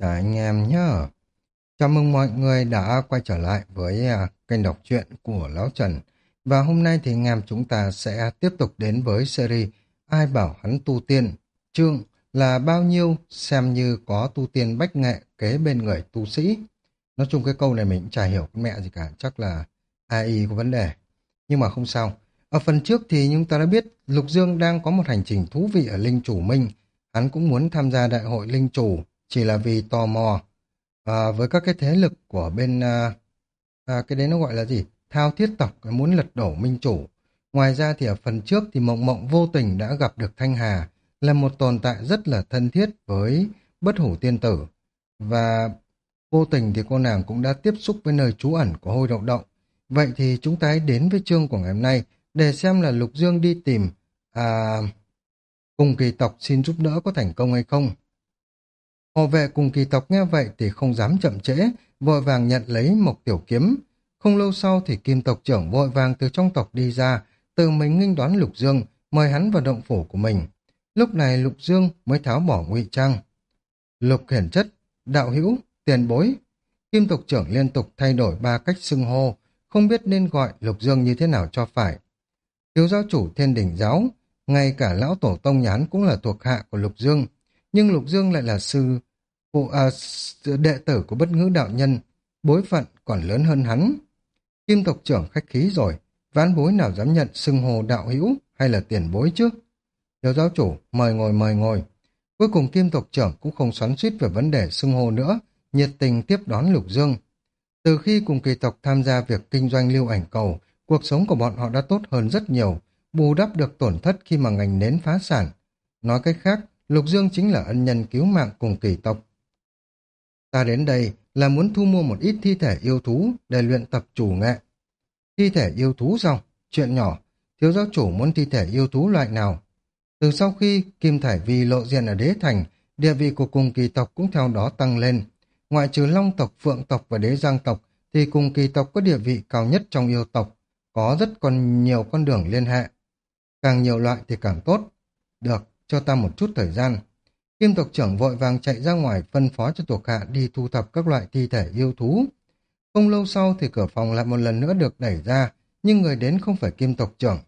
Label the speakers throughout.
Speaker 1: Chào anh em nhé. Chào mừng mọi người đã quay trở lại với kênh đọc truyện của Lão Trần. Và hôm nay thì anh em chúng ta sẽ tiếp tục đến với series Ai bảo hắn tu tiên. Chương là bao nhiêu xem như có tu tiên bách nghệ kế bên người tu sĩ. Nói chung cái câu này mình cũng chả hiểu con mẹ gì cả, chắc là AI có vấn đề. Nhưng mà không sao. Ở phần trước thì chúng ta đã biết Lục Dương đang có một hành trình thú vị ở Linh Chủ Minh. Hắn cũng muốn tham gia đại hội Linh Chủ chỉ là vì tò mò với các cái thế lực của bên cái đấy nó gọi là gì? Thao thiết tộc muốn lật đổ minh chủ. Ngoài ra thì ở phần trước thì Mộng Mộng vô tình đã gặp được Thanh Hà, là một tồn tại rất là thân thiết với Bất Hủ Tiên Tử. Và vô tình thì cô nàng cũng đã tiếp xúc với nơi trú ẩn của Hôi Đậu Đậu. Vậy thì chúng ta hãy đến với chương của ngày hôm nay để xem là Lục Dương đi tìm à, cùng kỳ tộc xin giúp đỡ có thành công hay không. Hộ vệ cùng kỳ tộc nghe vậy thì không dám chậm trễ, vội vàng nhận lấy một tiểu kiếm. Không lâu sau thì kim tộc trưởng vội vàng từ trong tộc đi ra, tự mình nghênh đón Lục Dương, mời hắn vào động phủ của mình. Lúc này Lục Dương mới tháo bỏ ngụy trang. Lục hiển chất, đạo hữu, tiền bối. Kim tộc trưởng liên tục thay đổi ba cách xưng hô, không biết nên gọi Lục Dương như thế nào cho phải. Thiếu giáo chủ Thiên Đình giáo, ngay cả lão tổ tông nhà hắn cũng là thuộc hạ của Lục Dương, nhưng Lục Dương lại là đệ tử của Bất Ngữ đạo nhân, bối phận còn lớn hơn hắn. Kim tộc trưởng khách khí rồi, ván bối nào dám nhận xưng hô đạo hữu hay là tiền bối chứ? Thiếu giáo chủ, mời ngồi mời ngồi. Cuối cùng Kim tộc trưởng cũng không xoắn xuýt về vấn đề xưng hô nữa, nhiệt tình tiếp đón Lục Dương. Từ khi cùng kỳ tộc tham gia việc kinh doanh lưu ảnh cầu, cuộc sống của bọn họ đã tốt hơn rất nhiều, bù đắp được tổn thất khi mà ngành nến phá sản. Nói cách khác, Lục Dương chính là ân nhân cứu mạng cùng kỳ tộc. Ta đến đây là muốn thu mua một ít thi thể yêu thú để luyện tập chủ nghệ. Thi thể yêu thú sao? Chuyện nhỏ, thiếu giáo chủ muốn thi thể yêu thú loại nào? Từ sau khi Kim Thải Vi lộ diện ở đế thành, địa vị của cùng kỳ tộc cũng theo đó tăng lên. Ngoại trừ Long tộc, Phượng tộc và Đế Giang tộc, thì cùng kỳ tộc có địa vị cao nhất trong yêu tộc, có rất còn nhiều con đường liên hệ. Càng nhiều loại thì càng tốt. Được, cho ta một chút thời gian. Kim tộc trưởng vội vàng chạy ra ngoài phân phó cho thuộc hạ đi thu thập các loại thi thể yêu thú. Không lâu sau thì cửa phòng lại một lần nữa được đẩy ra, nhưng người đến không phải Kim tộc trưởng.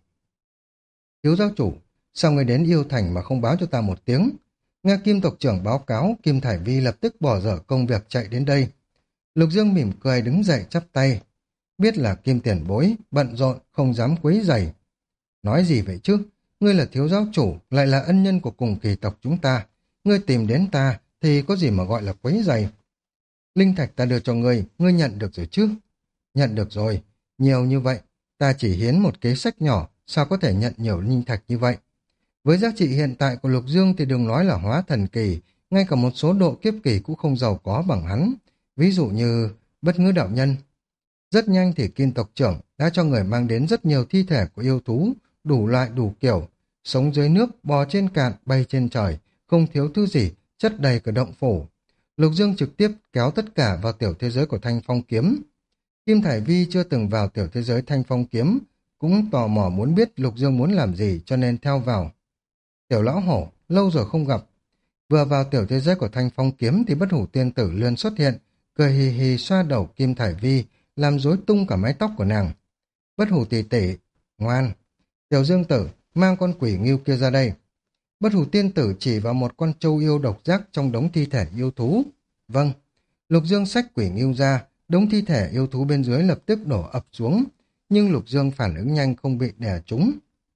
Speaker 1: Thiếu giáo chủ, sao người đến yêu thành mà không báo cho ta một tiếng? Nghe Kim tộc trưởng báo cáo, Kim Thải Vi lập tức bỏ dở công việc chạy đến đây. Lục Dương mỉm cười đứng dậy chắp tay. Biết là Kim tiền bối, bận rộn, không dám quấy rầy. Nói gì vậy chứ? Ngươi là thiếu giáo chủ, lại là ân nhân của cùng kỳ tộc chúng ta. Ngươi tìm đến ta, thì có gì mà gọi là quấy rầy? Linh thạch ta đưa cho ngươi, ngươi nhận được rồi chứ? Nhận được rồi, nhiều như vậy. Ta chỉ hiến một kế sách nhỏ, sao có thể nhận nhiều linh thạch như vậy? Với giá trị hiện tại của Lục Dương thì đừng nói là hóa thần kỳ, ngay cả một số độ kiếp kỳ cũng không giàu có bằng hắn. Ví dụ như Bất Ngữ đạo nhân. Rất nhanh thì Kim tộc trưởng đã cho người mang đến rất nhiều thi thể của yêu thú, đủ loại đủ kiểu, sống dưới nước, bò trên cạn, bay trên trời, không thiếu thứ gì, chất đầy cả động phủ. Lục Dương trực tiếp kéo tất cả vào tiểu thế giới của Thanh Phong Kiếm. Kim Thải Vi chưa từng vào tiểu thế giới Thanh Phong Kiếm, cũng tò mò muốn biết Lục Dương muốn làm gì cho nên theo vào. Tiểu lão hổ, lâu rồi không gặp. Vừa vào tiểu thế giới của Thanh Phong Kiếm thì Bất Hủ Tiên Tử lươn xuất hiện, cười hì hì xoa đầu Kim Thải Vi, làm rối tung cả mái tóc của nàng. Bất Hủ tỷ tỷ, ngoan. Tiểu Dương Tử, mang con quỷ ngưu kia ra đây. Bất Hủ Tiên Tử chỉ vào một con trâu yêu độc giác trong đống thi thể yêu thú. Vâng. Lục Dương xách quỷ ngưu ra, đống thi thể yêu thú bên dưới lập tức đổ ập xuống, nhưng Lục Dương phản ứng nhanh không bị đè trúng.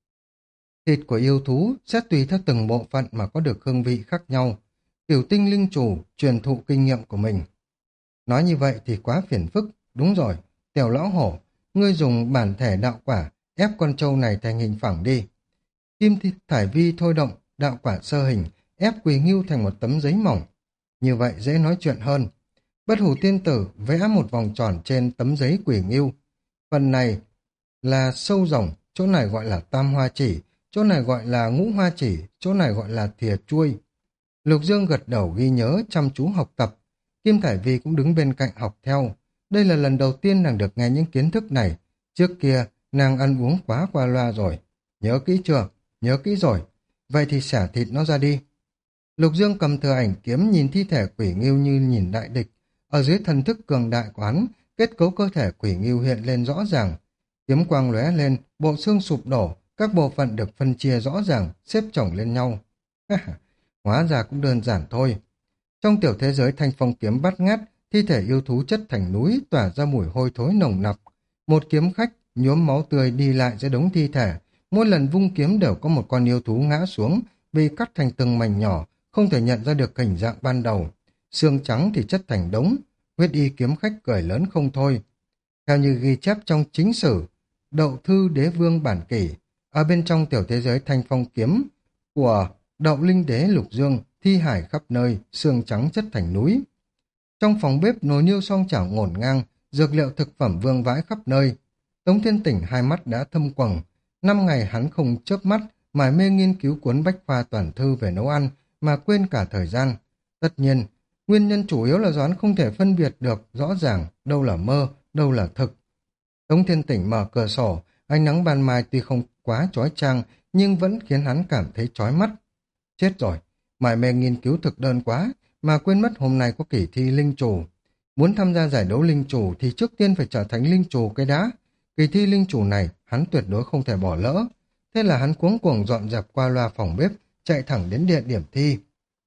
Speaker 1: Thịt của yêu thú sẽ tùy theo từng bộ phận mà có được hương vị khác nhau. Tiểu tinh linh chủ truyền thụ kinh nghiệm của mình. Nói như vậy thì quá phiền phức. Đúng rồi, tiểu lão hổ, ngươi dùng bản thể đạo quả ép con trâu này thành hình phẳng đi. Thải Vi thôi động đạo quả sơ hình, ép quỷ ngưu thành một tấm giấy mỏng. Như vậy dễ nói chuyện hơn. Bất Hủ Tiên Tử vẽ một vòng tròn trên tấm giấy quỷ ngưu. Phần này là sâu rồng, chỗ này gọi là tam hoa chỉ, chỗ này gọi là ngũ hoa chỉ, chỗ này gọi là thìa chuôi. Lục Dương gật đầu ghi nhớ, chăm chú học tập. Kim Thải Vi cũng đứng bên cạnh học theo. Đây là lần đầu tiên nàng được nghe những kiến thức này. Trước kia, nàng ăn uống quá qua loa rồi. Nhớ kỹ chưa? Nhớ kỹ rồi. Vậy thì xả thịt nó ra đi. Lục Dương cầm thừa ảnh kiếm nhìn thi thể quỷ ngưu như nhìn đại địch. Ở dưới thần thức cường đại của hắn, kết cấu cơ thể quỷ ngưu hiện lên rõ ràng. Kiếm quang lóe lên, bộ xương sụp đổ, các bộ phận được phân chia rõ ràng, xếp chồng lên nhau. Hóa ra cũng đơn giản thôi. Trong tiểu thế giới thanh phong kiếm bắt ngát, thi thể yêu thú chất thành núi tỏa ra mùi hôi thối nồng nặc. Một kiếm khách nhuốm máu tươi đi lại giữa đống thi thể, mỗi lần vung kiếm đều có một con yêu thú ngã xuống, bị cắt thành từng mảnh nhỏ, không thể nhận ra được hình dạng ban đầu. Xương trắng thì chất thành đống, huyết y kiếm khách cười lớn không thôi. Theo như ghi chép trong chính sử, Đậu Thư Đế Vương Bản Kỷ, ở bên trong tiểu thế giới thanh phong kiếm của Đậu Linh Đế Lục Dương, thi hải khắp nơi, xương trắng chất thành núi. Trong phòng bếp nồi niêu song chảo ngổn ngang, dược liệu thực phẩm vương vãi khắp nơi. Tống Thiên Tỉnh hai mắt đã thâm quầng. 5 ngày hắn không chớp mắt, mải mê nghiên cứu cuốn bách khoa toàn thư về nấu ăn, mà quên cả thời gian. Tất nhiên, nguyên nhân chủ yếu là do hắn không thể phân biệt được rõ ràng đâu là mơ, đâu là thực. Tống Thiên Tỉnh mở cửa sổ, ánh nắng ban mai tuy không quá chói chang, nhưng vẫn khiến hắn cảm thấy chói mắt. Chết rồi, mải mê nghiên cứu thực đơn quá, mà quên mất hôm nay có kỳ thi linh chủ. Muốn tham gia giải đấu linh chủ thì trước tiên phải trở thành linh chủ cái đã. Kỳ thi linh chủ này hắn tuyệt đối không thể bỏ lỡ. Thế là hắn cuống cuồng dọn dẹp qua loa phòng bếp, chạy thẳng đến địa điểm thi.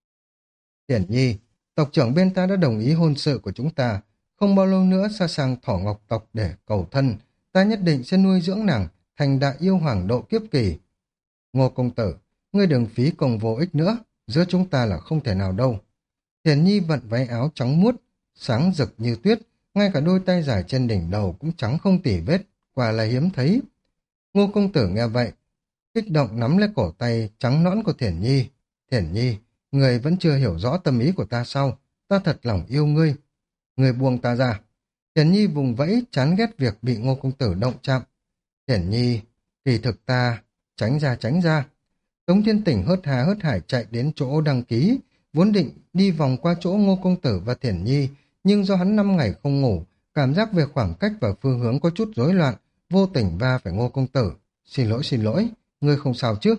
Speaker 1: Tiển Nhi, tộc trưởng bên ta đã đồng ý hôn sự của chúng ta. Không bao lâu nữa xa sang Thỏ Ngọc tộc để cầu thân. Ta nhất định sẽ nuôi dưỡng nàng thành đại yêu hoàng độ kiếp kỳ. Ngô công tử, ngươi đừng phí công vô ích nữa. Giữa chúng ta là không thể nào đâu. Thiền Nhi vận váy áo trắng muốt, sáng rực như tuyết, ngay cả đôi tay dài trên đỉnh đầu cũng trắng không tỉ vết, quả là hiếm thấy. Ngô công tử nghe vậy, kích động nắm lấy cổ tay trắng nõn của Thiển Nhi. Thiển Nhi, người vẫn chưa hiểu rõ tâm ý của ta sao? Ta thật lòng yêu ngươi. Người buông ta ra. Thiển Nhi vùng vẫy chán ghét việc bị Ngô công tử động chạm. Thiển Nhi, kỳ thực ta, tránh ra tránh ra. Tống Thiên Tỉnh hớt hà hớt hải chạy đến chỗ đăng ký, vốn định đi vòng qua chỗ Ngô công tử và Thiển Nhi, nhưng do hắn 5 ngày không ngủ, cảm giác về khoảng cách và phương hướng có chút rối loạn, vô tình va phải Ngô công tử. Xin lỗi, ngươi không sao chứ?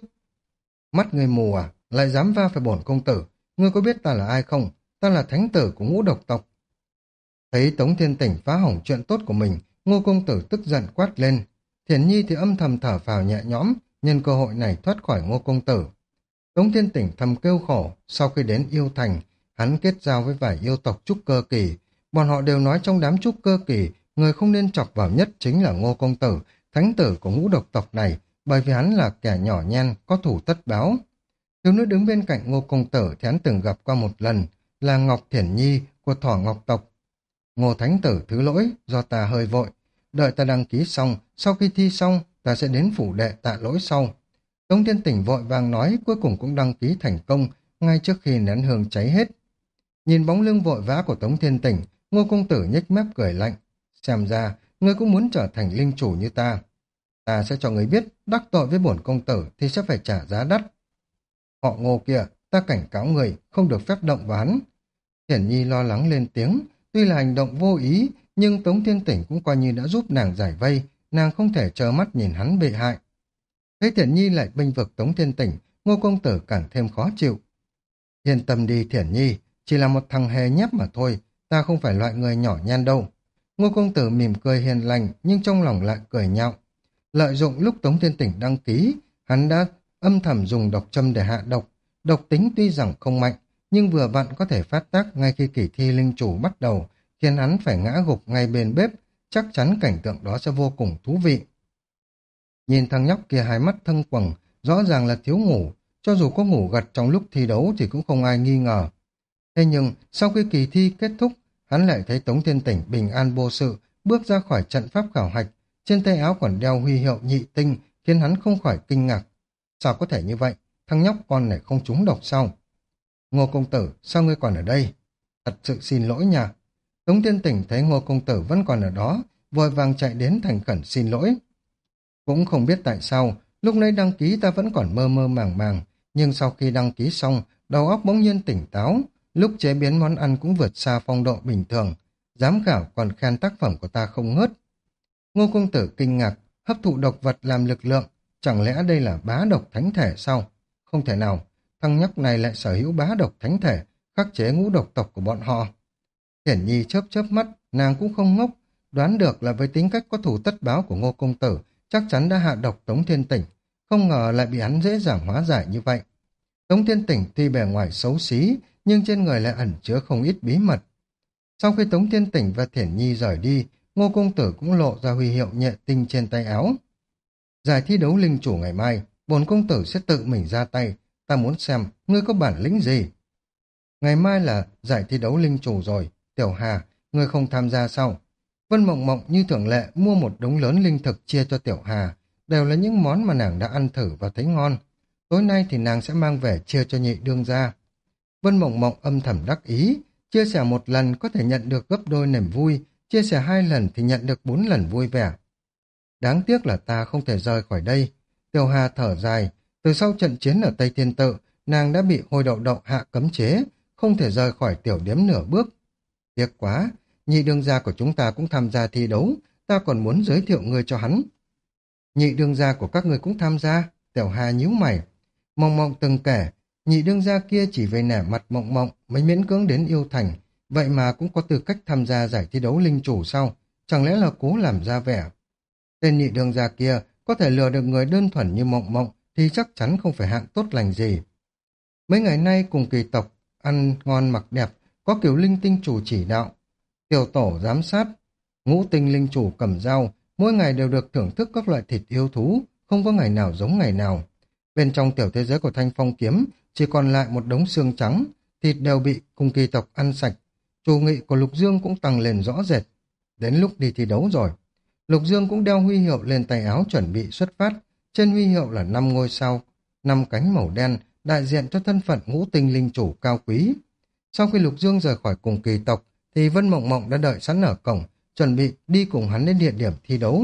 Speaker 1: Mắt ngươi mù à, lại dám va phải bổn công tử? Ngươi có biết ta là ai không? Ta là thánh tử của Ngũ Độc tộc. Thấy Tống Thiên Tỉnh phá hỏng chuyện tốt của mình, Ngô công tử tức giận quát lên. Thiển Nhi thì âm thầm thở phào nhẹ nhõm, nhân cơ hội này thoát khỏi Ngô công tử. Tống Thiên Tỉnh thầm kêu khổ, sau khi đến yêu thành, hắn kết giao với vài yêu tộc trúc cơ kỳ. Bọn họ đều nói trong đám trúc cơ kỳ, người không nên chọc vào nhất chính là Ngô công tử, thánh tử của Ngũ Độc tộc này, bởi vì hắn là kẻ nhỏ nhen, có thủ tất báo. Thiếu nữ đứng bên cạnh Ngô công tử thì hắn từng gặp qua một lần, là Ngọc Thiển Nhi của Thỏ Ngọc tộc. Ngô thánh tử thứ lỗi, do ta hơi vội. Đợi ta đăng ký xong, sau khi thi xong, ta sẽ đến phủ đệ tạ lỗi sau. Tống Thiên Tỉnh vội vàng nói, cuối cùng cũng đăng ký thành công, ngay trước khi nén hương cháy hết. Nhìn bóng lưng vội vã của Tống Thiên Tỉnh, Ngô công tử nhếch mép cười lạnh. Xem ra, ngươi cũng muốn trở thành linh chủ như ta. Ta sẽ cho ngươi biết, đắc tội với bổn công tử thì sẽ phải trả giá đắt. Họ Ngô kia, ta cảnh cáo người, không được phép động vào hắn. Hiển Nhi lo lắng lên tiếng, tuy là hành động vô ý, nhưng Tống Thiên Tỉnh cũng coi như đã giúp nàng giải vây, nàng không thể trơ mắt nhìn hắn bị hại. Thấy Thiển Nhi lại bênh vực Tống Thiên Tỉnh, Ngô công tử càng thêm khó chịu. Yên tâm đi Thiển Nhi, chỉ là một thằng hề nhép mà thôi, ta không phải loại người nhỏ nhen đâu. Ngô công tử mỉm cười hiền lành, nhưng trong lòng lại cười nhạo. Lợi dụng lúc Tống Thiên Tỉnh đăng ký, hắn đã âm thầm dùng độc châm để hạ độc. Độc tính tuy rằng không mạnh, nhưng vừa vặn có thể phát tác ngay khi kỳ thi linh chủ bắt đầu, khiến hắn phải ngã gục ngay bên bếp, chắc chắn cảnh tượng đó sẽ vô cùng thú vị. Nhìn thằng nhóc kia hai mắt thâm quầng, rõ ràng là thiếu ngủ, cho dù có ngủ gật trong lúc thi đấu thì cũng không ai nghi ngờ. Thế nhưng, sau khi kỳ thi kết thúc, hắn lại thấy Tống Thiên Tỉnh bình an vô sự, bước ra khỏi trận pháp khảo hạch, trên tay áo còn đeo huy hiệu nhị tinh, khiến hắn không khỏi kinh ngạc. Sao có thể như vậy? Thằng nhóc con này không trúng độc sao? Ngô công tử, sao ngươi còn ở đây? Thật sự xin lỗi nha. Tống Thiên Tỉnh thấy Ngô công tử vẫn còn ở đó, vội vàng chạy đến thành khẩn xin lỗi. Cũng không biết tại sao, lúc nãy đăng ký ta vẫn còn mơ mơ màng màng, nhưng sau khi đăng ký xong, đầu óc bỗng nhiên tỉnh táo, lúc chế biến món ăn cũng vượt xa phong độ bình thường, giám khảo còn khen tác phẩm của ta không ngớt. Ngô công tử kinh ngạc, hấp thụ độc vật làm lực lượng, chẳng lẽ đây là bá độc thánh thể sao? Không thể nào, thằng nhóc này lại sở hữu bá độc thánh thể, khắc chế ngũ độc tộc của bọn họ. Hiển Nhi chớp chớp mắt, nàng cũng không ngốc, đoán được là với tính cách có thù tất báo của Ngô công tử, chắc chắn đã hạ độc Tống Thiên Tỉnh, không ngờ lại bị hắn dễ dàng hóa giải như vậy. Tống Thiên Tỉnh tuy bề ngoài xấu xí, nhưng trên người lại ẩn chứa không ít bí mật. Sau khi Tống Thiên Tỉnh và Thiển Nhi rời đi, Ngô công tử cũng lộ ra huy hiệu nhẹ tinh trên tay áo. Giải thi đấu linh chủ ngày mai, bổn công tử sẽ tự mình ra tay, ta muốn xem ngươi có bản lĩnh gì. Ngày mai là giải thi đấu linh chủ rồi, Tiểu Hà, ngươi không tham gia sao? Vân Mộng Mộng như thường lệ mua một đống lớn linh thực chia cho Tiểu Hà, đều là những món mà nàng đã ăn thử và thấy ngon. Tối nay thì nàng sẽ mang về chia cho nhị đương gia. Vân Mộng Mộng âm thầm đắc ý, chia sẻ một lần có thể nhận được gấp đôi niềm vui, chia sẻ 2 lần thì nhận được 4 lần vui vẻ. Đáng tiếc là ta không thể rời khỏi đây. Tiểu Hà thở dài, từ sau trận chiến ở Tây Thiên Tự, nàng đã bị Hồi Đậu Đậu hạ cấm chế, không thể rời khỏi tiểu điếm nửa bước. Tiếc quá, nhị đương gia của chúng ta cũng tham gia thi đấu, ta còn muốn giới thiệu ngươi cho hắn. Nhị đương gia của các ngươi cũng tham gia, Tiểu Hà nhíu mày. Mộng Mộng từng kể, nhị đương gia kia chỉ về nể mặt Mộng Mộng mới miễn cưỡng đến yêu thành, vậy mà cũng có tư cách tham gia giải thi đấu linh chủ sao? Chẳng lẽ là cố làm ra vẻ? Tên nhị đương gia kia có thể lừa được người đơn thuần như Mộng Mộng thì chắc chắn không phải hạng tốt lành gì. Mấy ngày nay cùng kỳ tộc ăn ngon mặc đẹp, có Kiều Linh tinh chủ chỉ đạo, tiểu tổ giám sát, ngũ tinh linh chủ cầm dao, mỗi ngày đều được thưởng thức các loại thịt yêu thú, không có ngày nào giống ngày nào. Bên trong tiểu thế giới của Thanh Phong kiếm chỉ còn lại một đống xương trắng, thịt đều bị cùng kỳ tộc ăn sạch. Chủ nghị của Lục Dương cũng tăng lên rõ rệt. Đến lúc đi thi đấu rồi. Lục Dương cũng đeo huy hiệu lên tay áo chuẩn bị xuất phát. Trên huy hiệu là 5 ngôi sao, 5 cánh màu đen, đại diện cho thân phận ngũ tinh linh chủ cao quý. Sau khi Lục Dương rời khỏi cùng kỳ tộc, thì Vân Mộng Mộng đã đợi sẵn ở cổng, chuẩn bị đi cùng hắn đến địa điểm thi đấu.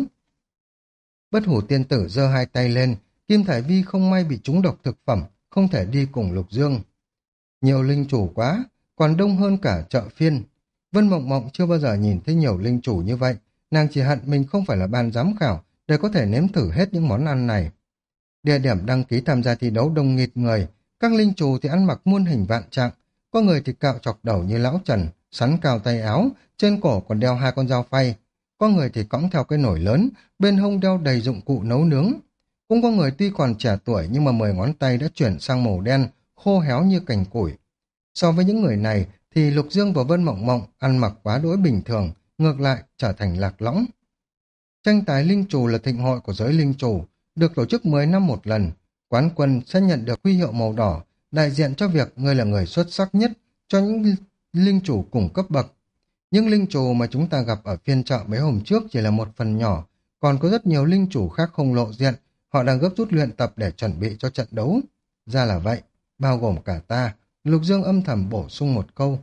Speaker 1: Bất Hủ tiên tử giơ 2 tay lên, Kim Thải Vi không may bị trúng độc thực phẩm, không thể đi cùng Lục Dương. Nhiều linh chủ quá, còn đông hơn cả chợ phiên. Vân Mộng Mộng chưa bao giờ nhìn thấy nhiều linh chủ như vậy, nàng chỉ hận mình không phải là ban giám khảo để có thể nếm thử hết những món ăn này. Địa điểm đăng ký tham gia thi đấu đông nghịt người, các linh chủ thì ăn mặc muôn hình vạn trạng, có người thì cạo chọc đầu như lão Trần, sắn cao tay áo, trên cổ còn đeo 2 con dao phay, có người thì cõng theo cái nồi lớn, bên hông đeo đầy dụng cụ nấu nướng. Cũng có người tuy còn trẻ tuổi nhưng mà 10 ngón tay đã chuyển sang màu đen, khô héo như cành củi. So với những người này thì Lục Dương và Vân Mộng Mộng ăn mặc quá đỗi bình thường, ngược lại trở thành lạc lõng. Tranh tài linh chủ là thịnh hội của giới linh chủ, được tổ chức 10 năm một lần. Quán quân sẽ nhận được huy hiệu màu đỏ, đại diện cho việc ngươi là người xuất sắc nhất cho những linh chủ cùng cấp bậc. Những linh chủ mà chúng ta gặp ở phiên chợ mấy hôm trước chỉ là một phần nhỏ, còn có rất nhiều linh chủ khác không lộ diện, họ đang gấp rút luyện tập để chuẩn bị cho trận đấu. Ra là vậy, bao gồm cả ta, Lục Dương âm thầm bổ sung một câu.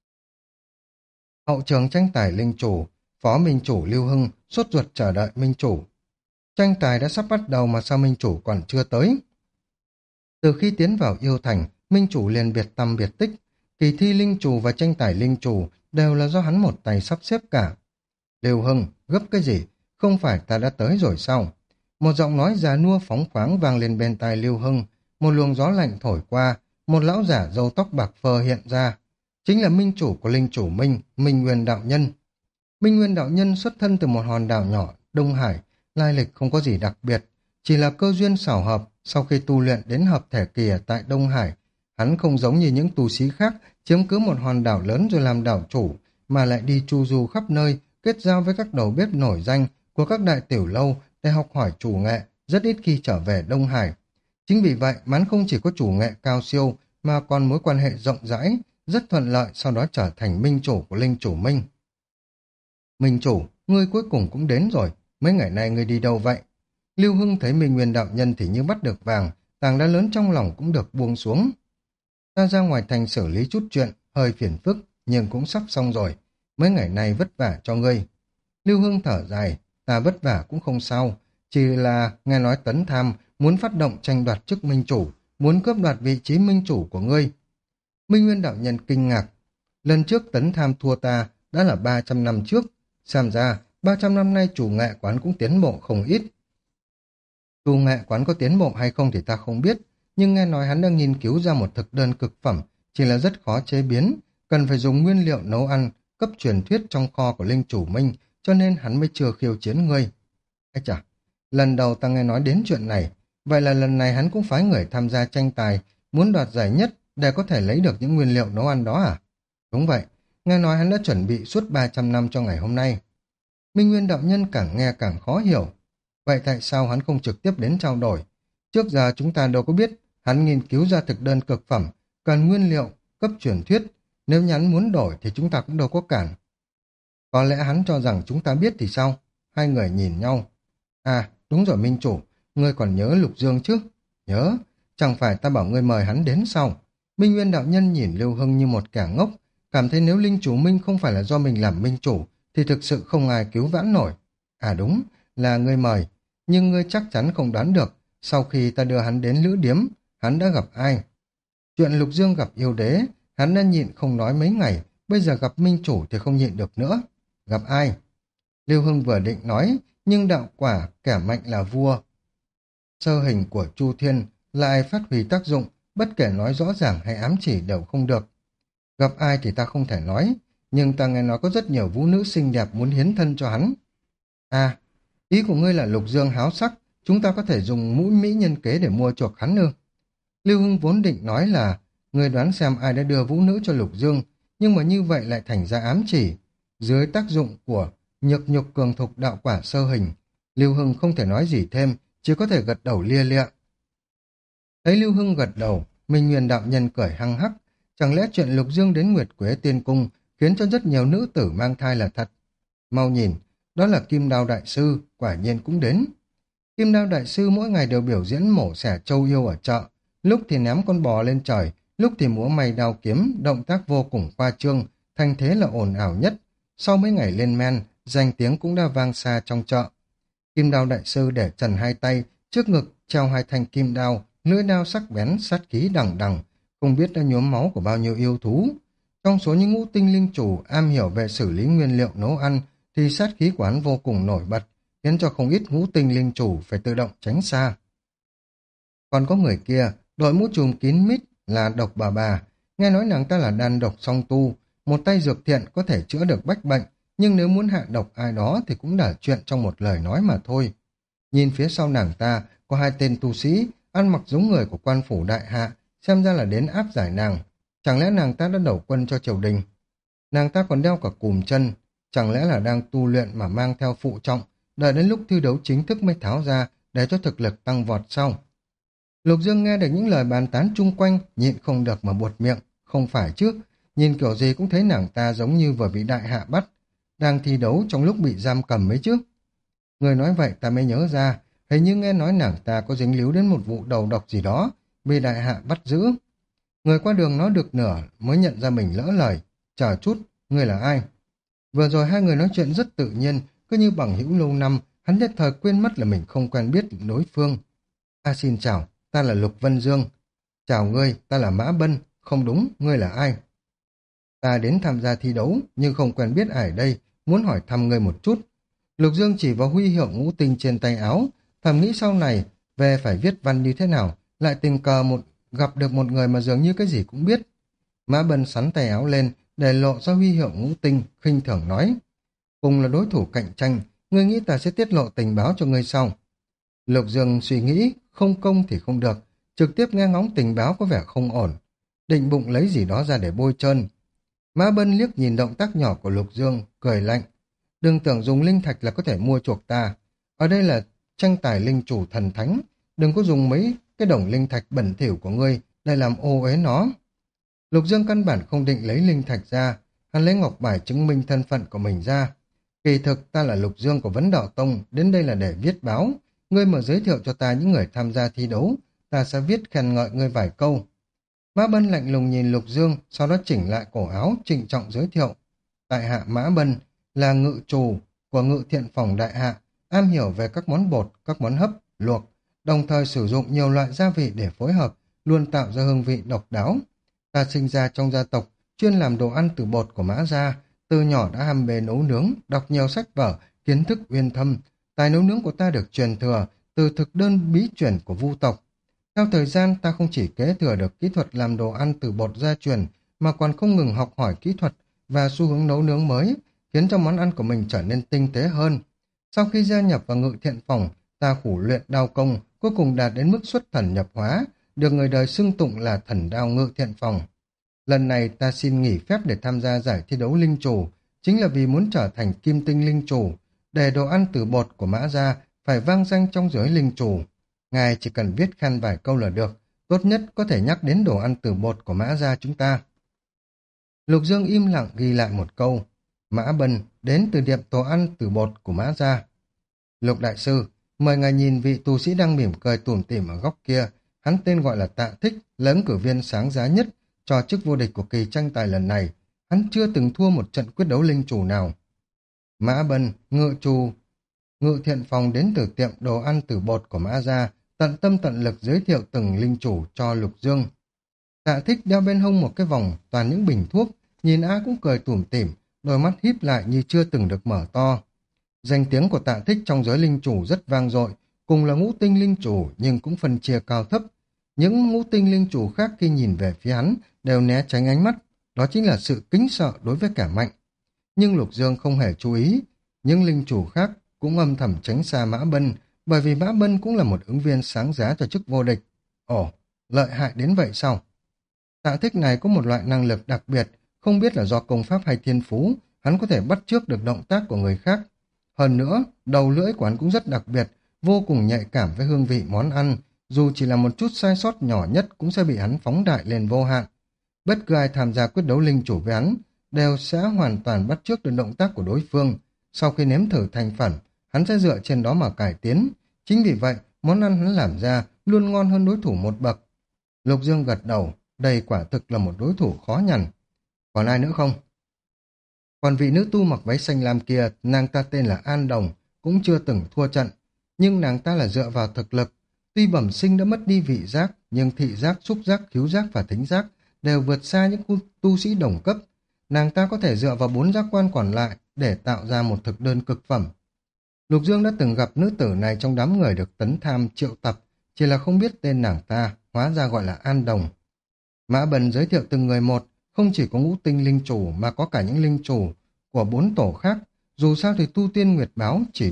Speaker 1: Hậu trường tranh tài linh chủ, phó minh chủ Lưu Hưng sốt ruột chờ đợi minh chủ. Tranh tài đã sắp bắt đầu mà sao minh chủ còn chưa tới? Từ khi tiến vào yêu thành, minh chủ liền biệt tăm biệt tích, kỳ thi linh chủ và tranh tài linh chủ đều là do hắn một tay sắp xếp cả. Lưu Hưng, gấp cái gì? Không phải ta đã tới rồi sao? Một giọng nói già nua phóng khoáng vang lên bên tai Lưu Hưng, một luồng gió lạnh thổi qua, một lão giả râu tóc bạc phơ hiện ra. Chính là minh chủ của linh chủ Minh, Minh Nguyên Đạo Nhân. Minh Nguyên Đạo Nhân xuất thân từ một hòn đảo nhỏ, Đông Hải, lai lịch không có gì đặc biệt, chỉ là cơ duyên xảo hợp. Sau khi tu luyện đến hợp thể kỳ ở tại Đông Hải, hắn không giống như những tu sĩ khác chiếm cứ một hòn đảo lớn rồi làm đảo chủ, mà lại đi chu du khắp nơi, kết giao với các đầu bếp nổi danh của các đại tiểu lâu để học hỏi chủ nghệ, rất ít khi trở về Đông Hải. Chính vì vậy, hắn không chỉ có chủ nghệ cao siêu mà còn mối quan hệ rộng rãi, rất thuận lợi, sau đó trở thành minh chủ của linh chủ Minh. Minh chủ, ngươi cuối cùng cũng đến rồi, mấy ngày nay ngươi đi đâu vậy? Lưu Hưng thấy Minh Nguyên Đạo Nhân thì như bắt được vàng, tảng đá lớn trong lòng cũng được buông xuống. Ta ra ngoài thành xử lý chút chuyện, hơi phiền phức, nhưng cũng sắp xong rồi. Mấy ngày nay vất vả cho ngươi. Lưu Hưng thở dài, ta vất vả cũng không sao, chỉ là nghe nói Tấn Tham muốn phát động tranh đoạt chức minh chủ, muốn cướp đoạt vị trí minh chủ của ngươi. Minh Nguyên Đạo Nhân kinh ngạc, lần trước Tấn Tham thua ta đã là 300 năm trước, xem ra 300 năm nay chủ nghệ quán cũng tiến bộ không ít. Tu nghệ quán có tiến bộ hay không thì ta không biết, nhưng nghe nói hắn đang nghiên cứu ra một thực đơn cực phẩm, chỉ là rất khó chế biến, cần phải dùng nguyên liệu nấu ăn, cấp truyền thuyết trong kho của Linh Chủ Minh, cho nên hắn mới chưa khiêu chiến ngươi. Ây chà, lần đầu ta nghe nói đến chuyện này, vậy là lần này hắn cũng phái người tham gia tranh tài, muốn đoạt giải nhất để có thể lấy được những nguyên liệu nấu ăn đó à? Đúng vậy, nghe nói hắn đã chuẩn bị suốt 300 năm cho ngày hôm nay. Minh Nguyên đạo nhân càng nghe càng khó hiểu. Vậy tại sao hắn không trực tiếp đến trao đổi? Trước giờ chúng ta đâu có biết hắn nghiên cứu ra thực đơn cực phẩm, cần nguyên liệu, cấp truyền thuyết. Nếu nhắn muốn đổi thì chúng ta cũng đâu có cản. Có lẽ hắn cho rằng chúng ta biết thì sao? Hai người nhìn nhau. À, đúng rồi Minh Chủ, ngươi còn nhớ Lục Dương chứ? Nhớ, chẳng phải ta bảo ngươi mời hắn đến sao? Minh Nguyên đạo nhân nhìn Lưu Hưng như một kẻ ngốc, cảm thấy nếu Linh Chủ Minh không phải là do mình làm Minh Chủ, thì thực sự không ai cứu vãn nổi. À đúng, là ngươi mời, nhưng ngươi chắc chắn không đoán được, sau khi ta đưa hắn đến Lữ Điếm, hắn đã gặp ai? Chuyện Lục Dương gặp yêu đế, hắn đã nhịn không nói mấy ngày, bây giờ gặp Minh Chủ thì không nhịn được nữa. Gặp ai? Lưu Hưng vừa định nói, nhưng đạo quả kẻ mạnh là vua. Sơ hình của Chu Thiên lại phát huy tác dụng, bất kể nói rõ ràng hay ám chỉ đều không được. Gặp ai thì ta không thể nói, nhưng ta nghe nói có rất nhiều vũ nữ xinh đẹp muốn hiến thân cho hắn. À, ý của ngươi là Lục Dương háo sắc, chúng ta có thể dùng mũi mỹ nhân kế để mua chuộc hắn ư? Lưu Hưng vốn định nói là người đoán xem ai đã đưa vũ nữ cho Lục Dương, nhưng mà như vậy lại thành ra ám chỉ. Dưới tác dụng của nhược nhục cường thục đạo quả sơ hình, Lưu Hưng không thể nói gì thêm, chỉ có thể gật đầu lia lịa. Thấy Lưu Hưng gật đầu, Minh Nguyên đạo nhân cười hăng hắc. Chẳng lẽ chuyện Lục Dương đến Nguyệt Quế Tiên Cung khiến cho rất nhiều nữ tử mang thai là thật? Mau nhìn, đó là Kim Đao Đại Sư, quả nhiên cũng đến. Kim Đao Đại Sư mỗi ngày đều biểu diễn mổ xẻ trâu yêu ở chợ, lúc thì ném con bò lên trời, lúc thì múa may đao kiếm, động tác vô cùng khoa trương, thành thế là ồn ào nhất. Sau mấy ngày lên men, danh tiếng cũng đã vang xa trong chợ. Kim Đao Đại Sư để trần hai tay, trước ngực treo hai thanh kim đao, lưỡi đao sắc bén, sát khí đằng đằng, không biết đã nhuốm máu của bao nhiêu yêu thú. Trong số những ngũ tinh linh chủ am hiểu về xử lý nguyên liệu nấu ăn, thì sát khí của hắn vô cùng nổi bật, khiến cho không ít ngũ tinh linh chủ phải tự động tránh xa. Còn có người kia, đội mũ trùm kín mít là Độc bà, nghe nói nàng ta là đan độc song tu, một tay dược thiện có thể chữa được bách bệnh, nhưng nếu muốn hạ độc ai đó thì cũng đã chuyện trong một lời nói mà thôi. Nhìn phía sau nàng ta có hai tên tu sĩ ăn mặc giống người của quan phủ đại hạ, xem ra là đến áp giải nàng. Chẳng lẽ nàng ta đã đầu quân cho triều đình? Nàng ta còn đeo cả cùm chân, chẳng lẽ là đang tu luyện mà mang theo phụ trọng, đợi đến lúc thi đấu chính thức mới tháo ra để cho thực lực tăng vọt sau. Lục Dương nghe được những lời bàn tán chung quanh, nhịn không được mà buột miệng, không phải chứ, nhìn kiểu gì cũng thấy nàng ta giống như vừa bị đại hạ bắt, đang thi đấu trong lúc bị giam cầm ấy chứ. Người nói vậy ta mới nhớ ra, hình như nghe nói nàng ta có dính líu đến một vụ đầu độc gì đó, bị đại hạ bắt giữ. Người qua đường nói được nửa mới nhận ra mình lỡ lời. Chờ chút, người là ai? Vừa rồi hai người nói chuyện rất tự nhiên, cứ như bằng hữu lâu năm, hắn nhất thời quên mất là mình không quen biết đối phương. Xin chào, ta là Lục Vân Dương. Chào ngươi, ta là Mã Bân. Không đúng, ngươi là ai? Ta đến tham gia thi đấu, nhưng không quen biết ai ở đây, muốn hỏi thăm ngươi một chút. Lục Dương chỉ vào huy hiệu ngũ tinh trên tay áo, thầm nghĩ sau này, về phải viết văn như thế nào, lại tình cờ gặp được một người mà dường như cái gì cũng biết. Mã Bân sắn tay áo lên, để lộ ra huy hiệu ngũ tinh, khinh thường nói. Cùng là đối thủ cạnh tranh, ngươi nghĩ ta sẽ tiết lộ tình báo cho ngươi sau? Lục Dương suy nghĩ, không công thì không được, trực tiếp nghe ngóng tình báo có vẻ không ổn. Định bụng lấy gì đó ra để bôi trơn. Mã Bân liếc nhìn động tác nhỏ của Lục Dương, cười lạnh. Đừng tưởng dùng linh thạch là có thể mua chuộc ta. Ở đây là tranh tài linh chủ thần thánh. Đừng có dùng mấy cái đồng linh thạch bẩn thỉu của ngươi để làm ô uế nó. Lục Dương căn bản không định lấy linh thạch ra. Hắn lấy ngọc bài chứng minh thân phận của mình ra. Kỳ thực ta là Lục Dương của Vấn Đạo Tông, đến đây là để viết báo. Ngươi mà giới thiệu cho ta những người tham gia thi đấu, ta sẽ viết khen ngợi ngươi vài câu. Mã Bân lạnh lùng nhìn Lục Dương, sau đó chỉnh lại cổ áo, trịnh trọng giới thiệu. Tại hạ Mã Bân là ngự trù của Ngự Thiện Phòng Đại Hạ, am hiểu về các món bột, các món hấp, luộc, đồng thời sử dụng nhiều loại gia vị để phối hợp, luôn tạo ra hương vị độc đáo. Ta sinh ra trong gia tộc, chuyên làm đồ ăn từ bột của Mã gia, từ nhỏ đã ham mê nấu nướng, đọc nhiều sách vở, kiến thức uyên thâm. Tài nấu nướng của ta được truyền thừa từ thực đơn bí truyền của Vu tộc. Theo thời gian ta không chỉ kế thừa được kỹ thuật làm đồ ăn từ bột gia truyền mà còn không ngừng học hỏi kỹ thuật và xu hướng nấu nướng mới, khiến cho món ăn của mình trở nên tinh tế hơn. Sau khi gia nhập vào Ngự Thiện Phòng, ta khổ luyện đao công, cuối cùng đạt đến mức xuất thần nhập hóa, được người đời xưng tụng là thần đao Ngự Thiện Phòng. Lần này ta xin nghỉ phép để tham gia giải thi đấu linh chủ, chính là vì muốn trở thành kim tinh linh chủ, để đồ ăn từ bột của Mã Gia phải vang danh trong giới linh chủ. Ngài chỉ cần viết khen vài câu là được, tốt nhất có thể nhắc đến đồ ăn từ bột của Mã Gia chúng ta. Lục Dương im lặng ghi lại một câu, Mã Bân đến từ điệp đồ ăn từ bột của Mã Gia. Lục Đại Sư, mời ngài nhìn vị tu sĩ đang mỉm cười tủm tỉm ở góc kia, hắn tên gọi là Tạ Thích, là ứng cử viên sáng giá nhất cho chức vô địch của kỳ tranh tài lần này. Hắn chưa từng thua một trận quyết đấu linh chủ nào. Mã Bân, Ngự Thiện Phòng đến từ tiệm đồ ăn từ bột của Mã Gia, tận tâm tận lực giới thiệu từng linh chủ cho Lục Dương. Tạ Thích đeo bên hông một cái vòng toàn những bình thuốc, nhìn ai cũng cười tủm tỉm, đôi mắt híp lại như chưa từng được mở to. Danh tiếng của Tạ Thích trong giới linh chủ rất vang dội, cùng là ngũ tinh linh chủ nhưng cũng phân chia cao thấp. Những ngũ tinh linh chủ khác khi nhìn về phía hắn đều né tránh ánh mắt, đó chính là sự kính sợ đối với kẻ mạnh. Nhưng Lục Dương không hề chú ý, những linh chủ khác cũng âm thầm tránh xa Mã Bân, bởi vì Mã Bân cũng là một ứng viên sáng giá cho chức vô địch. Ồ, lợi hại đến vậy sao? Tạ Thích này có một loại năng lực đặc biệt, không biết là do công pháp hay thiên phú, hắn có thể bắt chước được động tác của người khác. Hơn nữa, đầu lưỡi của hắn cũng rất đặc biệt, vô cùng nhạy cảm với hương vị món ăn, dù chỉ là một chút sai sót nhỏ nhất cũng sẽ bị hắn phóng đại lên vô hạn. Bất cứ ai tham gia quyết đấu linh chủ với hắn, đều sẽ hoàn toàn bắt chước được động tác của đối phương. Sau khi nếm thử thành phẩm, hắn sẽ dựa trên đó mà cải tiến. Chính vì vậy, món ăn hắn làm ra luôn ngon hơn đối thủ một bậc. Lục Dương gật đầu, đây quả thực là một đối thủ khó nhằn. Còn ai nữa không? Còn vị nữ tu mặc váy xanh lam kia, nàng ta tên là An Đồng, cũng chưa từng thua trận. Nhưng nàng ta là dựa vào thực lực. Tuy bẩm sinh đã mất đi vị giác, nhưng thị giác, xúc giác, khứu giác và thính giác đều vượt xa những tu sĩ đồng cấp. Nàng ta có thể dựa vào 4 giác quan còn lại để tạo ra một thực đơn cực phẩm. Lục Dương đã từng gặp nữ tử này trong đám người được Tấn Tham triệu tập, chỉ là không biết tên nàng ta, hóa ra gọi là An Đồng. Mã Bần giới thiệu từng người một, không chỉ có ngũ tinh linh chủ mà có cả những linh chủ của 4 tổ khác. Dù sao thì Tu Tiên Nguyệt Báo không chỉ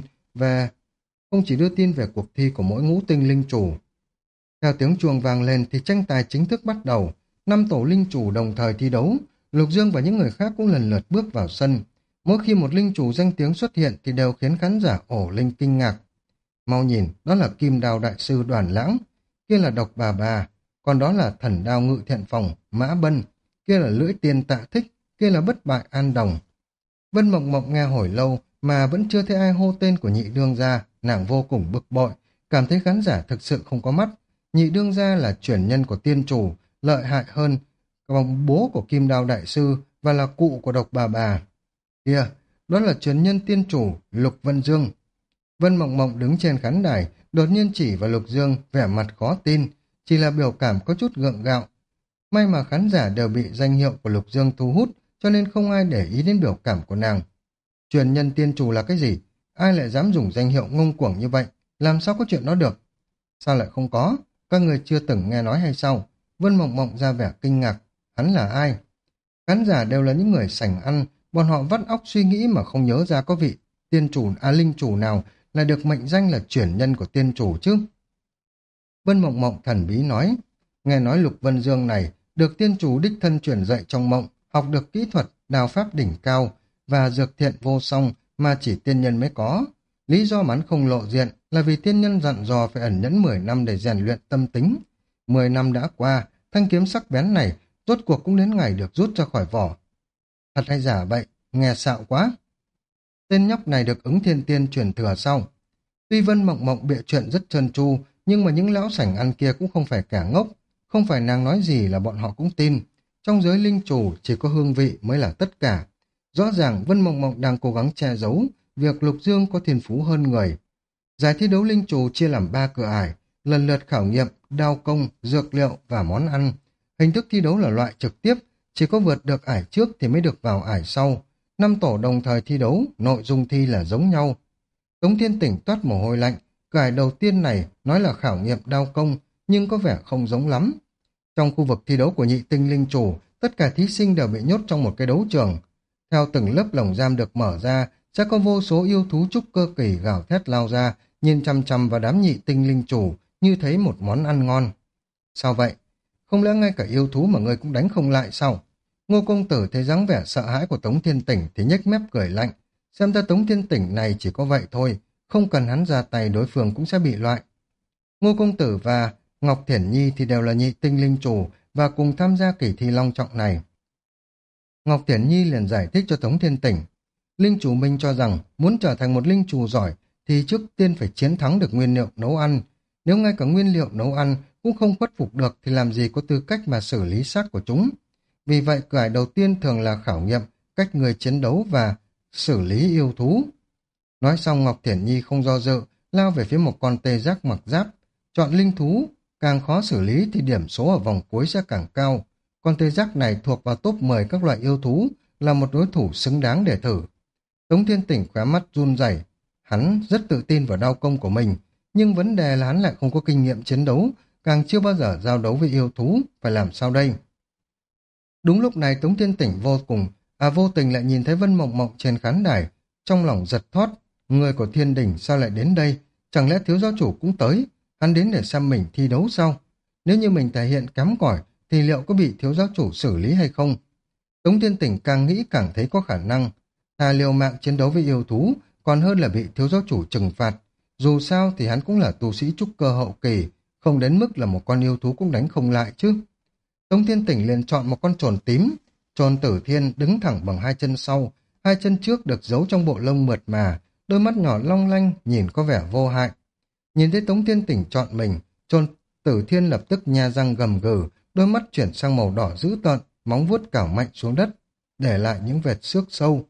Speaker 1: đưa tin về cuộc thi của mỗi ngũ tinh linh chủ. Theo tiếng chuông vang lên thì tranh tài chính thức bắt đầu. 5 tổ linh chủ đồng thời thi đấu. Lục Dương và những người khác cũng lần lượt bước vào sân. Mỗi khi một linh chủ danh tiếng xuất hiện thì đều khiến khán giả ổ linh kinh ngạc. Mau nhìn, đó là Kim Đao Đại Sư Đoàn Lãng, kia là Độc Bà, còn đó là Thần Đao Ngự Thiện Phòng Mã Bân, kia là Lưỡi Tiên Tạ Thích, kia là Bất Bại An Đồng. Vân Mộng Mộng nghe hồi lâu mà vẫn chưa thấy ai hô tên của nhị đương gia, nàng vô cùng bực bội, cảm thấy khán giả thực sự không có mắt. Nhị đương gia là truyền nhân của tiên chủ, lợi hại hơn còn bố của Kim Đao Đại Sư và là cụ của Độc Bà. Kia, đó là truyền nhân tiên chủ Lục Vân Dương. Vân Mộng Mộng đứng trên khán đài, đột nhiên chỉ vào Lục Dương, vẻ mặt khó tin, chỉ là biểu cảm có chút gượng gạo. May mà khán giả đều bị danh hiệu của Lục Dương thu hút, cho nên không ai để ý đến biểu cảm của nàng. Truyền nhân tiên chủ là cái gì? Ai lại dám dùng danh hiệu ngông cuồng như vậy? Làm sao có chuyện đó được? Sao lại không có? Các người chưa từng nghe nói hay sao? Vân Mộng Mộng ra vẻ kinh ngạc. Hắn là ai? Khán giả đều là những người sành ăn, bọn họ vắt óc suy nghĩ mà không nhớ ra có vị linh chủ nào là được mệnh danh là truyền nhân của tiên chủ chứ. Vân Mộng Mộng thần bí nói, nghe nói Lục Vân Dương này được tiên chủ đích thân truyền dạy trong mộng, học được kỹ thuật đào pháp đỉnh cao và dược thiện vô song mà chỉ tiên nhân mới có. Lý do mà hắn không lộ diện là vì tiên nhân dặn dò phải ẩn nhẫn 10 năm để rèn luyện tâm tính. 10 năm đã qua, thanh kiếm sắc bén này rốt cuộc cũng đến ngày được rút ra khỏi vỏ. Thật hay giả vậy, nghe xạo quá. Tên nhóc này được Ứng Thiên Tiên truyền thừa sau. Tuy Vân Mộng Mộng bịa chuyện rất trơn tru, nhưng mà những lão sảnh ăn kia cũng không phải kẻ ngốc. Không phải nàng nói gì là bọn họ cũng tin. Trong giới linh chủ chỉ có hương vị mới là tất cả. Rõ ràng Vân Mộng Mộng đang cố gắng che giấu việc Lục Dương có thiên phú hơn người. Giải thi đấu linh chủ chia làm 3 cửa ải, lần lượt khảo nghiệm, đao công, dược liệu và món ăn. Hình thức thi đấu là loại trực tiếp, chỉ có vượt được ải trước thì mới được vào ải sau. 5 tổ đồng thời thi đấu, nội dung thi là giống nhau. Tống Thiên Tỉnh toát mồ hôi lạnh, cửa ải đầu tiên này nói là khảo nghiệm đao công, nhưng có vẻ không giống lắm. Trong khu vực thi đấu của nhị tinh linh chủ, tất cả thí sinh đều bị nhốt trong một cái đấu trường. Theo từng lớp lồng giam được mở ra, sẽ có vô số yêu thú trúc cơ kỳ gào thét lao ra, nhìn chăm chăm vào đám nhị tinh linh chủ như thấy một món ăn ngon. Sao vậy? Không lẽ ngay cả yêu thú mà ngươi cũng đánh không lại sao? Ngô công tử thấy dáng vẻ sợ hãi của Tống Thiên Tỉnh thì nhếch mép cười lạnh. Xem ra Tống Thiên Tỉnh này chỉ có vậy thôi, không cần hắn ra tay đối phương cũng sẽ bị loại. Ngô công tử và Ngọc Thiển Nhi thì đều là nhị tinh linh chủ và cùng tham gia kỳ thi long trọng này. Ngọc Thiển Nhi liền giải thích cho Tống Thiên Tỉnh. Linh chủ Minh cho rằng muốn trở thành một linh chủ giỏi thì trước tiên phải chiến thắng được nguyên liệu nấu ăn. Nếu ngay cả nguyên liệu nấu ăn cũng không khuất phục được thì làm gì có tư cách mà xử lý xác của chúng. Vì vậy cửa ải đầu tiên thường là khảo nghiệm cách người chiến đấu và xử lý yêu thú. Nói xong Ngọc Thiển Nhi không do dự, lao về phía một con tê giác mặc giáp. Chọn linh thú, càng khó xử lý thì điểm số ở vòng cuối sẽ càng cao. Con tê giác này thuộc vào top 10 các loại yêu thú, là một đối thủ xứng đáng để thử. Tống Thiên Tỉnh khóe mắt run rẩy, hắn rất tự tin vào đao công của mình, nhưng vấn đề là hắn lại không có kinh nghiệm chiến đấu, càng chưa bao giờ giao đấu với yêu thú, phải làm sao đây? Đúng lúc này Tống Thiên Tỉnh vô tình lại nhìn thấy Vân Mộng Mộng trên khán đài, trong lòng giật thót, người của Thiên Đình sao lại đến đây? Chẳng lẽ thiếu giáo chủ cũng tới? Hắn đến để xem mình thi đấu sao? Nếu như mình thể hiện kém cỏi thì liệu có bị thiếu giáo chủ xử lý hay không? Tống Thiên Tỉnh càng nghĩ càng thấy có khả năng. Thà liều mạng chiến đấu với yêu thú còn hơn là bị thiếu giáo chủ trừng phạt. Dù sao thì hắn cũng là tu sĩ trúc cơ hậu kỳ, không đến mức là một con yêu thú cũng đánh không lại chứ. Tống Thiên Tỉnh liền chọn một con trồn tím. Trồn Tử Thiên đứng thẳng bằng hai chân sau, hai chân trước được giấu trong bộ lông mượt mà, đôi mắt nhỏ long lanh nhìn có vẻ vô hại. Nhìn thấy Tống Thiên Tỉnh chọn mình, Trồn Tử Thiên lập tức nha răng gầm gừ, đôi mắt chuyển sang màu đỏ dữ tợn, móng vuốt cào mạnh xuống đất, để lại những vệt xước sâu.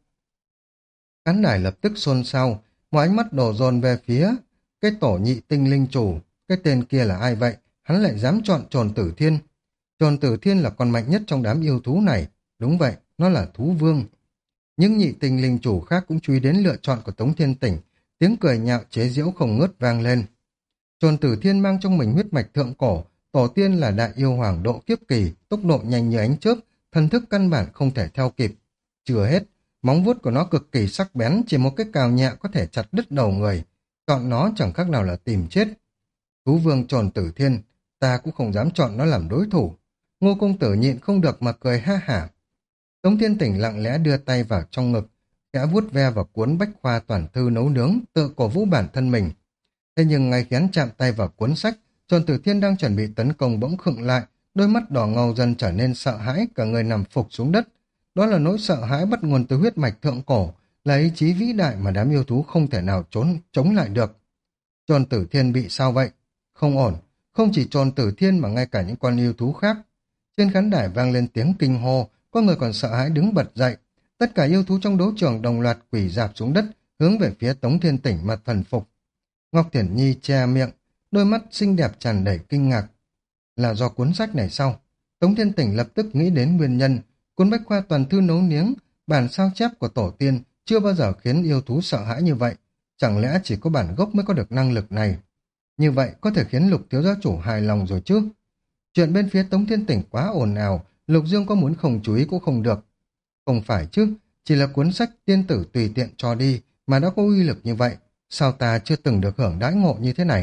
Speaker 1: Khán đài lập tức xôn xao, một ánh mắt đổ dồn về phía cái tổ nhị tinh linh chủ. Cái tên kia là ai vậy? Hắn lại dám chọn Trồn Tử Thiên. Trồn Tử Thiên là con mạnh nhất trong đám yêu thú này. Đúng vậy, nó là thú vương. Những nhị tinh linh chủ khác cũng chú ý đến lựa chọn của Tống Thiên Tỉnh, tiếng cười nhạo chế giễu không ngớt vang lên. Trồn Tử Thiên mang trong mình huyết mạch thượng cổ, tổ tiên là đại yêu hoàng độ kiếp kỳ, tốc độ nhanh như ánh chớp, thần thức căn bản không thể theo kịp. Chưa hết, móng vuốt của nó cực kỳ sắc bén, chỉ một cái cào nhẹ có thể chặt đứt đầu người. Chọn nó chẳng khác nào là tìm chết. Thú vương Trồn Tử Thiên, ta cũng không dám chọn nó làm đối thủ. Ngô công tử nhịn không được mà cười ha hả. Tống Thiên Tỉnh lặng lẽ đưa tay vào trong ngực, khẽ vuốt ve vào cuốn bách khoa toàn thư nấu nướng, tự cổ vũ bản thân mình. Thế nhưng ngay khi hắn chạm tay vào cuốn sách, Trồn Tử Thiên đang chuẩn bị tấn công bỗng khựng lại, đôi mắt đỏ ngầu dần trở nên sợ hãi, cả người nằm phục xuống đất. Đó là nỗi sợ hãi bắt nguồn từ huyết mạch thượng cổ, là ý chí vĩ đại mà đám yêu thú không thể nào chống lại được. Trồn Tử Thiên bị sao vậy? Không ổn, không chỉ Trồn Tử Thiên mà ngay cả những con yêu thú khác. Trên khán đài vang lên tiếng kinh hô, có người còn sợ hãi đứng bật dậy. Tất cả yêu thú trong đấu trường đồng loạt quỳ rạp xuống đất, hướng về phía Tống Thiên Tỉnh mặt thần phục. Ngọc Thiển Nhi che miệng, đôi mắt xinh đẹp tràn đầy kinh ngạc. Là do cuốn sách này sao? Tống Thiên Tỉnh lập tức nghĩ đến nguyên nhân. Cuốn bách khoa toàn thư nấu nướng, bản sao chép của tổ tiên chưa bao giờ khiến yêu thú sợ hãi như vậy. Chẳng lẽ chỉ có bản gốc mới có được năng lực này? Như vậy có thể khiến Lục thiếu gia chủ hài lòng rồi chứ? Chuyện bên phía Tống Thiên Tỉnh quá ồn ào, Lục Dương có muốn không chú ý cũng không được. Không phải chứ, chỉ là cuốn sách tiên tử tùy tiện cho đi mà đã có uy lực như vậy. Sao ta chưa từng được hưởng đãi ngộ như thế này?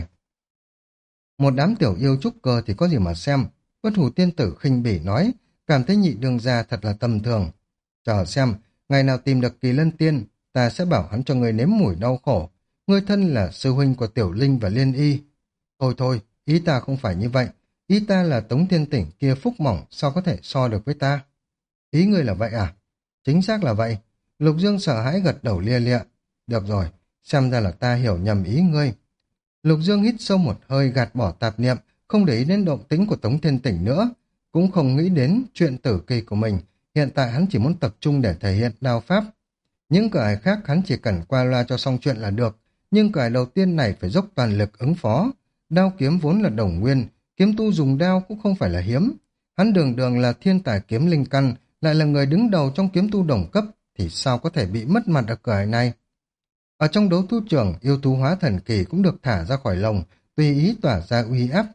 Speaker 1: Một đám tiểu yêu trúc cơ thì có gì mà xem. Bất Hủ tiên tử khinh bỉ nói, cảm thấy nhị đương gia thật là tầm thường. Chờ xem, ngày nào tìm được Kỳ Lân Tiên, ta sẽ bảo hắn cho người nếm mùi đau khổ. Ngươi thân là sư huynh của Tiểu Linh và Liên Y. Thôi thôi, ý ta không phải như vậy. Ý ta là Tống Thiên Tỉnh kia phúc mỏng, sao có thể so được với ta? Ý ngươi là vậy à? Chính xác là vậy. Lục Dương sợ hãi gật đầu lia lịa. Được rồi, xem ra là ta hiểu nhầm ý ngươi. Lục Dương hít sâu một hơi, gạt bỏ tạp niệm, không để ý đến động tĩnh của Tống Thiên Tỉnh nữa, cũng không nghĩ đến chuyện tử kỳ của mình. Hiện tại hắn chỉ muốn tập trung để thể hiện đao pháp. Những cửa ải khác hắn chỉ cần qua loa cho xong chuyện là được, nhưng cửa ải đầu tiên này phải dốc toàn lực ứng phó. Đao kiếm vốn là đồng nguyên, kiếm tu dùng đao cũng không phải là hiếm. Hắn đường đường là thiên tài kiếm linh căn, lại là người đứng đầu trong kiếm tu đồng cấp, thì sao có thể bị mất mặt ở cửa ải này? Ở trong đấu thu trường, yêu thú hóa thần kỳ cũng được thả ra khỏi lồng, tùy ý tỏa ra uy áp.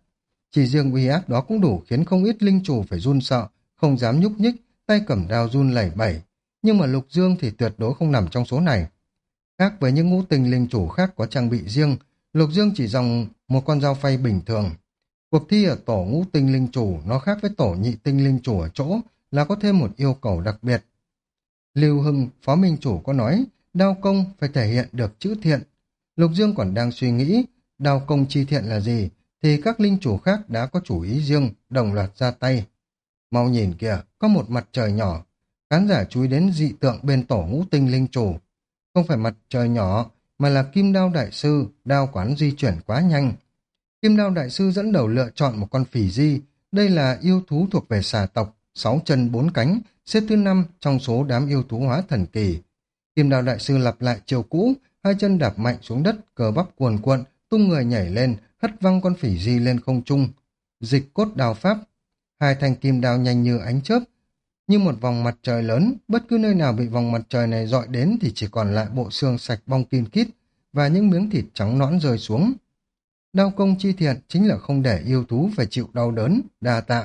Speaker 1: Chỉ riêng uy áp đó cũng đủ khiến không ít linh chủ phải run sợ, không dám nhúc nhích, tay cầm đao run lẩy bẩy. Nhưng mà Lục Dương thì tuyệt đối không nằm trong số này. Khác với những ngũ tinh linh chủ khác có trang bị riêng, Lục Dương chỉ dùng một con dao phay bình thường. Cuộc thi ở tổ ngũ tinh linh chủ nó khác với tổ nhị tinh linh chủ ở chỗ là có thêm một yêu cầu đặc biệt. Lưu Hưng, phó minh chủ có nói, đao công phải thể hiện được chữ thiện. Lục Dương còn đang suy nghĩ, đao công chi thiện là gì, thì các linh chủ khác đã có chủ ý riêng, đồng loạt ra tay. Mau nhìn kìa, có một mặt trời nhỏ. Khán giả chú ý đến dị tượng bên tổ ngũ tinh linh chủ. Không phải mặt trời nhỏ, mà là kim đao đại sư, đao quán di chuyển quá nhanh. Kim đao đại sư dẫn đầu lựa chọn một con phỉ di. Đây là yêu thú thuộc về xà tộc, 6 chân 4 cánh, xếp thứ 5 trong số đám yêu thú hóa thần kỳ. Kim đao đại sư lặp lại chiều cũ, hai chân đạp mạnh xuống đất, cờ bắp cuồn cuộn, tung người nhảy lên, hất văng con phỉ di lên không trung. Dịch cốt đao pháp, hai thanh kim đao nhanh như ánh chớp, như một vòng mặt trời lớn, bất cứ nơi nào bị vòng mặt trời này dọi đến thì chỉ còn lại bộ xương sạch bong kin kít và những miếng thịt trắng nõn rơi xuống. Đao công chi thiện chính là không để yêu thú phải chịu đau đớn, đa tạ.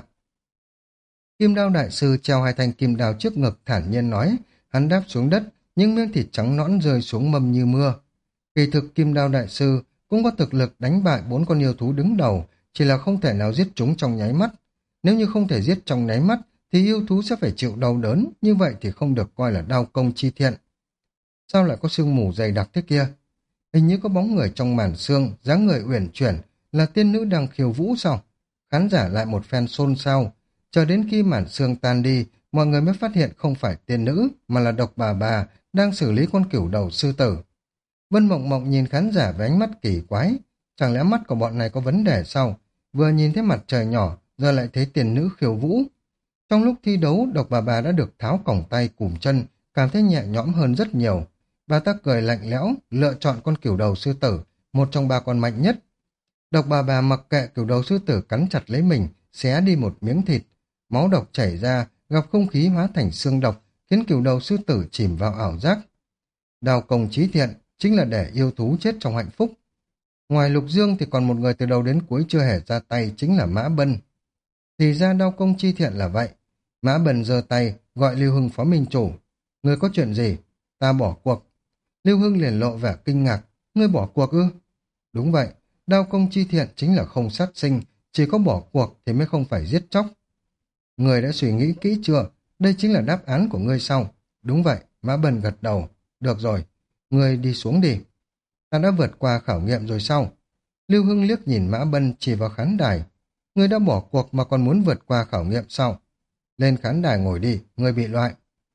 Speaker 1: Kim đao đại sư treo hai thanh kim đao trước ngực thản nhiên nói, hắn đáp xuống đất, những miếng thịt trắng nõn rơi xuống mầm như mưa. Kỳ thực kim đao đại sư cũng có thực lực đánh bại 4 con yêu thú đứng đầu, chỉ là không thể nào giết chúng trong nháy mắt. Nếu như không thể giết trong nháy mắt, thì yêu thú sẽ phải chịu đau đớn, như vậy thì không được coi là đao công chi thiện. Sao lại có sương mù dày đặc thế kia? Hình như có bóng người trong màn sương, dáng người uyển chuyển, là tiên nữ đang khiêu vũ sao? Khán giả lại một phen xôn xao. Chờ đến khi màn sương tan đi, mọi người mới phát hiện không phải tiên nữ, mà là độc bà đang xử lý con cửu đầu sư tử. Vân Mộng Mộng nhìn khán giả với ánh mắt kỳ quái. Chẳng lẽ mắt của bọn này có vấn đề sao? Vừa nhìn thấy mặt trời nhỏ, giờ lại thấy tiên nữ khiêu vũ. Trong lúc thi đấu, độc bà đã được tháo còng tay cùm chân, cảm thấy nhẹ nhõm hơn rất nhiều. Bà ta cười lạnh lẽo, lựa chọn con cửu đầu sư tử, một trong 3 con mạnh nhất. Độc bà mặc kệ cửu đầu sư tử cắn chặt lấy mình, xé đi một miếng thịt. Máu độc chảy ra, gặp không khí hóa thành xương độc, khiến cửu đầu sư tử chìm vào ảo giác. Đao công chí thiện chính là để yêu thú chết trong hạnh phúc. Ngoài Lục Dương thì còn một người từ đầu đến cuối chưa hề ra tay, chính là Mã Bân. Thì ra đao công chi thiện là vậy. Mã Bân giơ tay, gọi Lưu Hưng phó minh chủ. Ngươi có chuyện gì? Ta bỏ cuộc. Lưu Hưng liền lộ vẻ kinh ngạc. Ngươi bỏ cuộc ư? Đúng vậy, đao công chi thiện chính là không sát sinh, chỉ có bỏ cuộc thì mới không phải giết chóc. Ngươi đã suy nghĩ kỹ chưa? Đây chính là đáp án của ngươi sau. Đúng vậy, Mã Bân gật đầu. Được rồi, ngươi đi xuống đi. Ta đã vượt qua khảo nghiệm rồi sao? Lưu Hưng liếc nhìn Mã Bân chỉ vào khán đài. Ngươi đã bỏ cuộc mà còn muốn vượt qua khảo nghiệm sao? Lên khán đài ngồi đi, ngươi bị loại.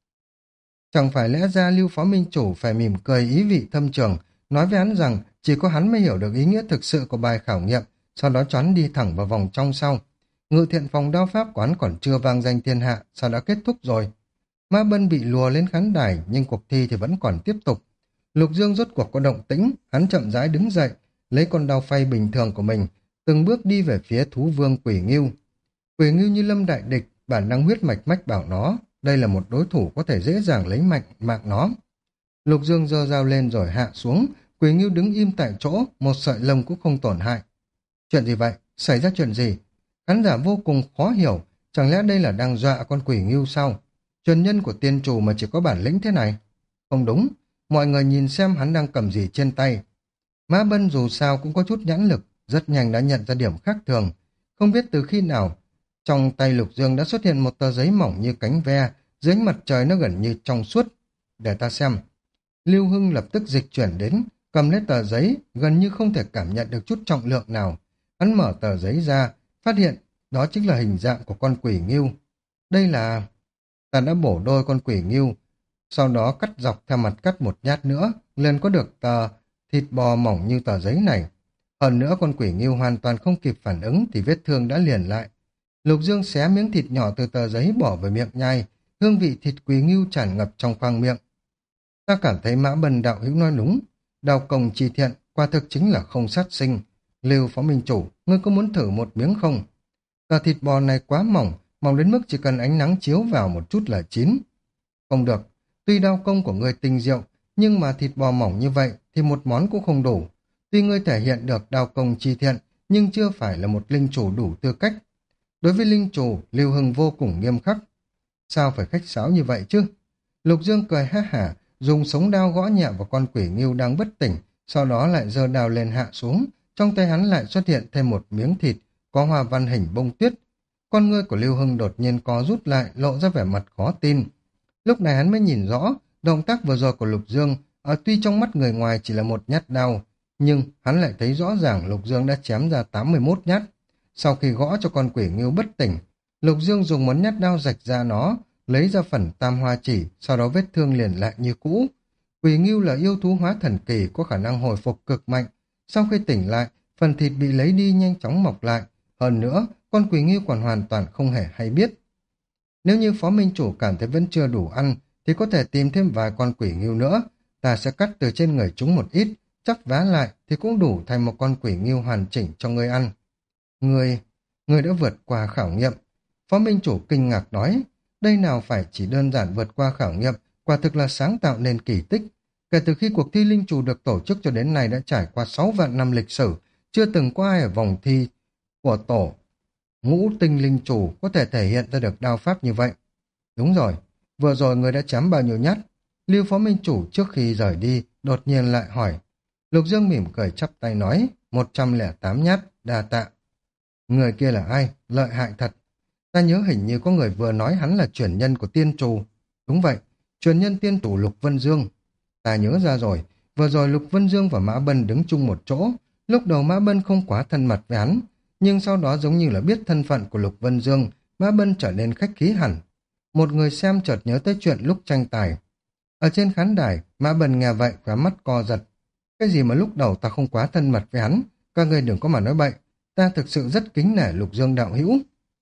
Speaker 1: Chẳng phải lẽ ra Lưu Phó Minh Chủ phải mỉm cười ý vị thâm trường, nói với hắn rằng chỉ có hắn mới hiểu được ý nghĩa thực sự của bài khảo nghiệm, sau đó choán đi thẳng vào vòng trong sau. Ngự thiện phòng đao pháp quán còn chưa vang danh thiên hạ, sao đã kết thúc rồi? Mã Bân bị lùa lên khán đài, nhưng cuộc thi thì vẫn còn tiếp tục. Lục Dương rốt cuộc có động tĩnh, hắn chậm rãi đứng dậy, lấy con đao phay bình thường của mình, từng bước đi về phía thú vương Quỷ Ngưu. Quỷ Ngưu như lâm đại địch, bản năng huyết mạch mách bảo nó, đây là một đối thủ có thể dễ dàng lấy mạng nó. Lục Dương giơ dao lên rồi hạ xuống, Quỷ Ngưu đứng im tại chỗ, một sợi lông cũng không tổn hại. Chuyện gì vậy? Xảy ra chuyện gì? Khán giả vô cùng khó hiểu, chẳng lẽ đây là đang dọa con Quỷ Ngưu sao? Truyền nhân của tiên chủ mà chỉ có bản lĩnh thế này. Không đúng, mọi người nhìn xem hắn đang cầm gì trên tay. Mã Bân dù sao cũng có chút nhãn lực, rất nhanh đã nhận ra điểm khác thường. Không biết từ khi nào, trong tay Lục Dương đã xuất hiện một tờ giấy mỏng như cánh ve, dưới ánh mặt trời nó gần như trong suốt. Để ta xem. Lưu Hưng lập tức dịch chuyển đến, cầm lấy tờ giấy, gần như không thể cảm nhận được chút trọng lượng nào. Hắn mở tờ giấy ra, phát hiện đó chính là hình dạng của con Quỷ Ngưu. Đây là... Ta đã bổ đôi con Quỷ Ngưu, sau đó cắt dọc theo mặt cắt một nhát nữa, liền có được tờ thịt bò mỏng như tờ giấy này. Hơn nữa con Quỷ Ngưu hoàn toàn không kịp phản ứng thì vết thương đã liền lại. Lục Dương xé miếng thịt nhỏ từ tờ giấy bỏ vào miệng nhai, hương vị thịt Quỷ Ngưu tràn ngập trong khoang miệng. Ta cảm thấy Mã Bân đạo hữu nói đúng, đao công chi thiện quả thực chính là không sát sinh. Lưu Phó Minh Chủ, ngươi có muốn thử một miếng không? Tờ thịt bò này quá mỏng, mỏng đến mức chỉ cần ánh nắng chiếu vào một chút là chín. Không được, tuy đao công của ngươi tinh diệu, nhưng mà thịt bò mỏng như vậy thì một món cũng không đủ. Tuy ngươi thể hiện được đao công chi thiện, nhưng chưa phải là một linh chủ đủ tư cách. Đối với linh chủ, Lưu Hưng vô cùng nghiêm khắc. Sao phải khách sáo như vậy chứ? Lục Dương cười ha hả, dùng sống đao gõ nhẹ vào con quỷ ngưu đang bất tỉnh, sau đó lại giơ đao lên hạ xuống, trong tay hắn lại xuất hiện thêm một miếng thịt, có hoa văn hình bông tuyết. Con ngươi của Lưu Hưng đột nhiên co rút lại, lộ ra vẻ mặt khó tin. Lúc này hắn mới nhìn rõ, động tác vừa rồi của Lục Dương, tuy trong mắt người ngoài chỉ là một nhát đao, nhưng hắn lại thấy rõ ràng Lục Dương đã chém ra 81 nhát. Sau khi gõ cho con quỷ ngưu bất tỉnh, Lục Dương dùng một nhát đao rạch ra nó, lấy ra phần tam hoa chỉ, sau đó vết thương liền lại như cũ. Quỷ ngưu là yêu thú hóa thần kỳ có khả năng hồi phục cực mạnh. Sau khi tỉnh lại, phần thịt bị lấy đi nhanh chóng mọc lại. Hơn nữa, con quỷ ngưu còn hoàn toàn không hề hay biết. Nếu như Phó Minh Chủ cảm thấy vẫn chưa đủ ăn, thì có thể tìm thêm vài con quỷ ngưu nữa. Ta sẽ cắt từ trên người chúng một ít, chắc vá lại thì cũng đủ thành một con quỷ ngưu hoàn chỉnh cho ngươi ăn. Ngươi đã vượt qua khảo nghiệm. Phó Minh Chủ kinh ngạc nói, đây nào phải chỉ đơn giản vượt qua khảo nghiệm, quả thực là sáng tạo nên kỳ tích. Kể từ khi cuộc thi linh chủ được tổ chức cho đến nay đã trải qua 6 vạn năm lịch sử, chưa từng có ai ở vòng thi của tổ ngũ tinh linh chủ có thể thể hiện ra được đao pháp như vậy. Đúng rồi, vừa rồi người đã chém bao nhiêu nhát? Lưu Phó Minh Chủ trước khi rời đi, đột nhiên lại hỏi. Lục Dương mỉm cười chắp tay nói, 108 nhát, đa tạ. Người kia là ai? Lợi hại thật. Ta nhớ hình như có người vừa nói hắn là truyền nhân của tiên trù. Đúng vậy, truyền nhân tiên chủ Lục Vân Dương. Ta nhớ ra rồi, vừa rồi Lục Vân Dương và Mã Bân đứng chung một chỗ. Lúc đầu Mã Bân không quá thân mật với hắn, nhưng sau đó giống như là biết thân phận của Lục Vân Dương, Mã Bân trở nên khách khí hẳn. Một người xem chợt nhớ tới chuyện lúc tranh tài. Ở trên khán đài, Mã Bân nghe vậy và mắt co giật. Cái gì mà lúc đầu ta không quá thân mật với hắn, các ngươi đừng có mà nói bậy, ta thực sự rất kính nể Lục Dương đạo hữu.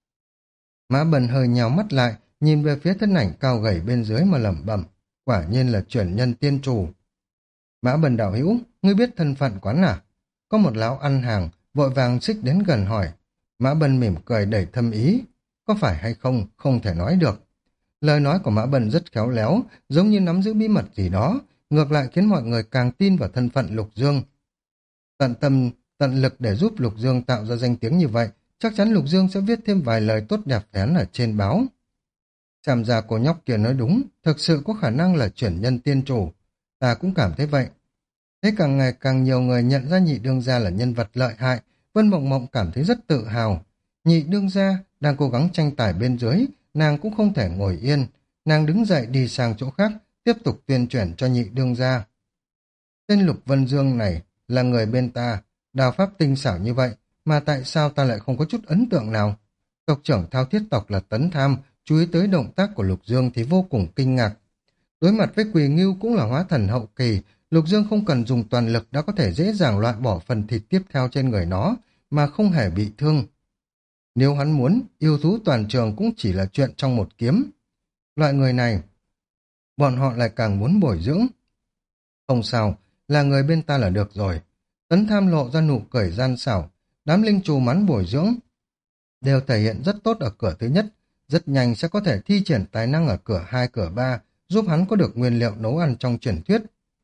Speaker 1: Mã Bân hơi nhào mắt lại, nhìn về phía thân ảnh cao gầy bên dưới mà lẩm bẩm, quả nhiên là truyền nhân tiên chủ. Mã Bân đạo hữu, ngươi biết thân phận quán à? Có một lão ăn hàng, vội vàng xích đến gần hỏi. Mã Bân mỉm cười đầy thâm ý, có phải hay không, không thể nói được. Lời nói của Mã Bân rất khéo léo, giống như nắm giữ bí mật gì đó, ngược lại khiến mọi người càng tin vào thân phận Lục Dương. Tận tâm, tận lực để giúp Lục Dương tạo ra danh tiếng như vậy, chắc chắn Lục Dương sẽ viết thêm vài lời tốt đẹp về hắn ở trên báo. Xem ra cô nhóc kia nói đúng, thực sự có khả năng là chuyển nhân tiên chủ. Ta cũng cảm thấy vậy. Thế càng ngày càng nhiều người nhận ra nhị đương gia là nhân vật lợi hại, Vân Mộng Mộng cảm thấy rất tự hào. Nhị đương gia đang cố gắng tranh tài bên dưới, nàng cũng không thể ngồi yên. Nàng đứng dậy đi sang chỗ khác, tiếp tục tuyên truyền cho nhị đương gia. Tên Lục Vân Dương này là người bên ta, đao pháp tinh xảo như vậy, mà tại sao ta lại không có chút ấn tượng nào? Tộc trưởng Thao Thiết tộc là Tấn Tham, chú ý tới động tác của Lục Dương thì vô cùng kinh ngạc. Đối mặt với Quỳ Ngưu cũng là hóa thần hậu kỳ, Lục Dương không cần dùng toàn lực đã có thể dễ dàng loại bỏ phần thịt tiếp theo trên người nó, mà không hề bị thương. Nếu hắn muốn, yêu thú toàn trường cũng chỉ là chuyện trong một kiếm. Loại người này, bọn họ lại càng muốn bồi dưỡng. Không sao, là người bên ta là được rồi. Tấn Tham lộ ra nụ cười gian xảo, đám linh trù mắn bồi dưỡng đều thể hiện rất tốt ở cửa thứ nhất, rất nhanh sẽ có thể thi triển tài năng ở cửa 2, cửa 3, giúp hắn có được nguyên liệu nấu ăn trong truyền thuyết.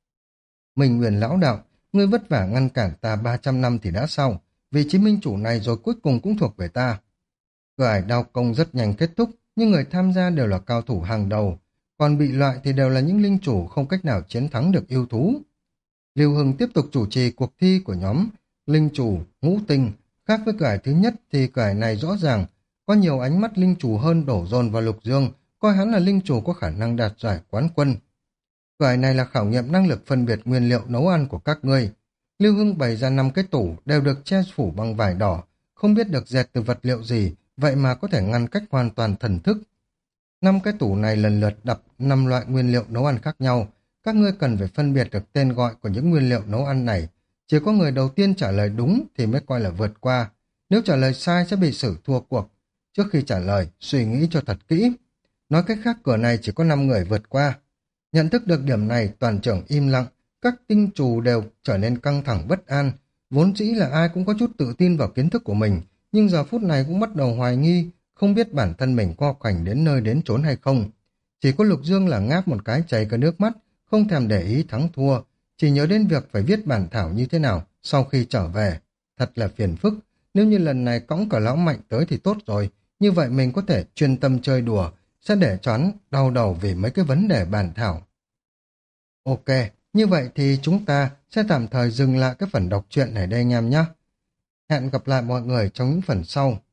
Speaker 1: Mình Nguyên lão đạo, ngươi vất vả ngăn cản ta 300 năm thì đã xong, vị trí minh chủ này rồi cuối cùng cũng thuộc về ta. Cửa ải đao công rất nhanh kết thúc, nhưng người tham gia đều là cao thủ hàng đầu, còn bị loại thì đều là những linh chủ không cách nào chiến thắng được yêu thú. Lưu Hưng tiếp tục chủ trì cuộc thi của nhóm linh chủ ngũ tinh. Khác với cửa ải thứ nhất thì cửa ải này rõ ràng có nhiều ánh mắt linh chủ hơn đổ dồn vào Lục Dương, coi hắn là linh chủ có khả năng đạt giải quán quân. Cửa ải này là khảo nghiệm năng lực phân biệt nguyên liệu nấu ăn của các ngươi. Lưu Hưng bày ra 5 cái tủ đều được che phủ bằng vải đỏ, không biết được dệt từ vật liệu gì, vậy mà có thể ngăn cách hoàn toàn thần thức. 5 cái tủ này lần lượt đặt 5 loại nguyên liệu nấu ăn khác nhau. Các ngươi cần phải phân biệt được tên gọi của những nguyên liệu nấu ăn này. Chỉ có người đầu tiên trả lời đúng thì mới coi là vượt qua. Nếu trả lời sai sẽ bị xử thua cuộc. Trước khi trả lời, suy nghĩ cho thật kỹ. Nói cách khác, cửa này chỉ có 5 người vượt qua. Nhận thức được điểm này, toàn trưởng im lặng. Các tinh trù đều trở nên căng thẳng bất an. Vốn dĩ là ai cũng có chút tự tin vào kiến thức của mình, nhưng giờ phút này cũng bắt đầu hoài nghi, không biết bản thân mình có khoảnh đến nơi đến chốn hay không. Chỉ có Lục Dương là ngáp một cái chảy cả nước mắt, không thèm để ý thắng thua, chỉ nhớ đến việc phải viết bản thảo như thế nào sau khi trở về. Thật là phiền phức, Nếu như lần này cõng cả lão Mạnh tới thì tốt rồi, như vậy mình có thể chuyên tâm chơi đùa, sẽ để cho hắn đau đầu vì mấy cái vấn đề bàn thảo. Ok, như vậy thì chúng ta sẽ tạm thời dừng lại cái phần đọc truyện này đây anh em nhé. Hẹn gặp lại mọi người trong những phần sau.